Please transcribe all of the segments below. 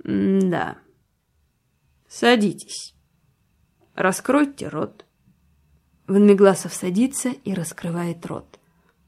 Да. Садитесь. Раскройте рот. Ванмегласов садится и раскрывает рот.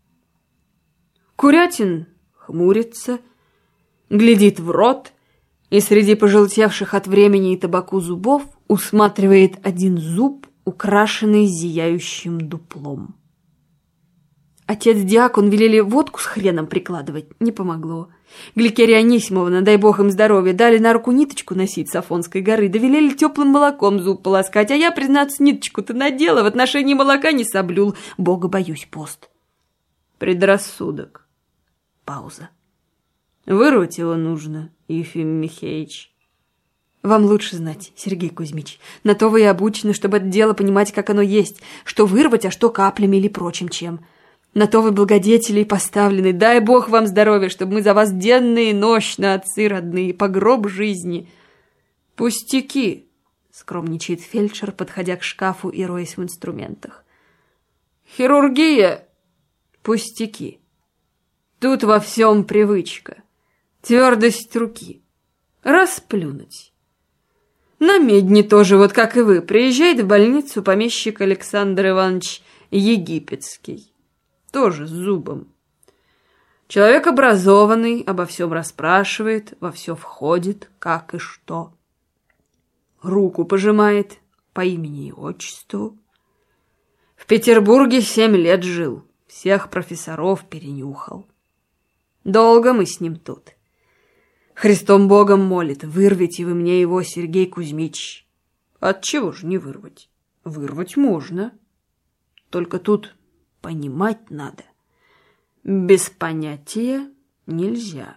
Курятин хмурится, глядит в рот и среди пожелтевших от времени и табаку зубов усматривает один зуб, украшенный зияющим дуплом. Отец-диакон велели водку с хреном прикладывать. Не помогло. Гликерия Анисимовна, дай бог им здоровья, дали на руку ниточку носить с Афонской горы, да велели теплым молоком зуб полоскать, а я, признаться, ниточку-то надела, в отношении молока не соблюл. Бога боюсь, пост. Предрассудок. Пауза. Вырвать его нужно, Ефим Михеич. Вам лучше знать, Сергей Кузьмич. На то вы и обучены, чтобы это дело понимать, как оно есть, что вырвать, а что каплями или прочим чем. На то вы благодетели и поставлены. Дай Бог вам здоровья, чтобы мы за вас денно и нощно, отцы родные, по гроб жизни. Пустяки, скромничает фельдшер, подходя к шкафу и роясь в инструментах. Хирургия — пустяки. Тут во всем привычка, твердость руки. Расплюнуть. На медне тоже, вот как и вы, приезжает в больницу помещик Александр Иванович Египетский. Тоже с зубом. Человек образованный, обо всем расспрашивает, во все входит, как и что. Руку пожимает по имени и отчеству. В Петербурге 7 лет жил, всех профессоров перенюхал. Долго мы с ним тут. Христом Богом молит, вырвите вы мне его, Сергей Кузьмич. Отчего же не вырвать? Вырвать можно. Только тут понимать надо. Без понятия нельзя.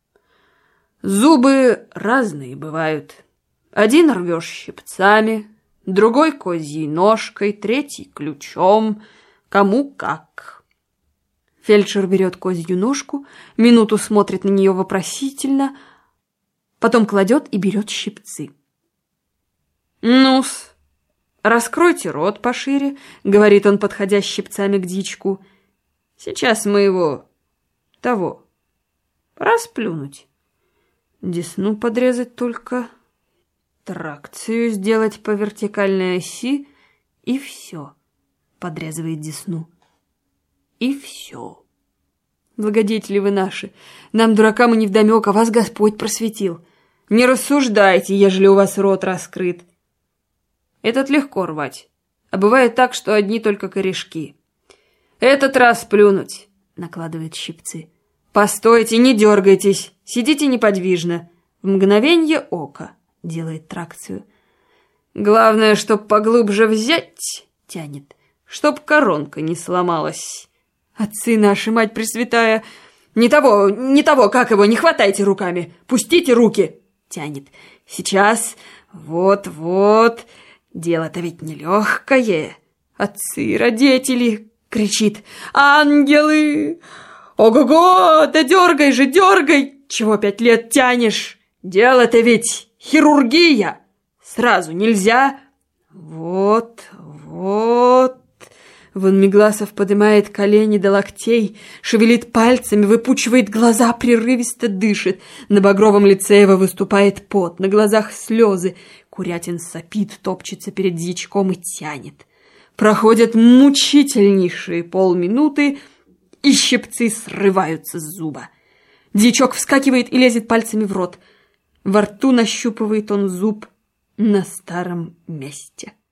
Зубы разные бывают. Один рвешь щипцами, другой козьей ножкой, третий ключом. Кому как. Фельдшер берет козью ножку, минуту смотрит на нее вопросительно, потом кладет и берет щипцы. Ну-с, раскройте рот пошире, говорит он, подходя щипцами к дичку. Сейчас мы его того расплюнуть. Десну подрезать только, тракцию сделать по вертикальной оси, и все. Подрезывает десну. И все. Благодетели вы наши, нам, дуракам, и невдомек, а вас Господь просветил. Не рассуждайте, ежели у вас рот раскрыт. Этот легко рвать, а бывает так, что одни только корешки. Этот раз плюнуть, накладывает щипцы. Постойте, не дергайтесь, сидите неподвижно. В мгновенье ока делает тракцию. Главное, чтоб поглубже взять, тянет, чтоб коронка не сломалась. Отцы наши, мать пресвятая, не того, как его, не хватайте руками, пустите руки, тянет. Сейчас, вот, дело-то ведь нелегкое. Отцы, родители, кричит, ангелы, ого-го, да дергай же, дергай, чего 5 лет тянешь, дело-то ведь хирургия, сразу нельзя, вот. Ванмегласов поднимает колени до локтей, шевелит пальцами, выпучивает глаза, прерывисто дышит. На багровом лице его выступает пот, на глазах слезы. Курятин сопит, топчется перед дьячком и тянет. Проходят мучительнейшие полминуты, и щипцы срываются с зуба. Дьячок вскакивает и лезет пальцами в рот. Во рту нащупывает он зуб на старом месте.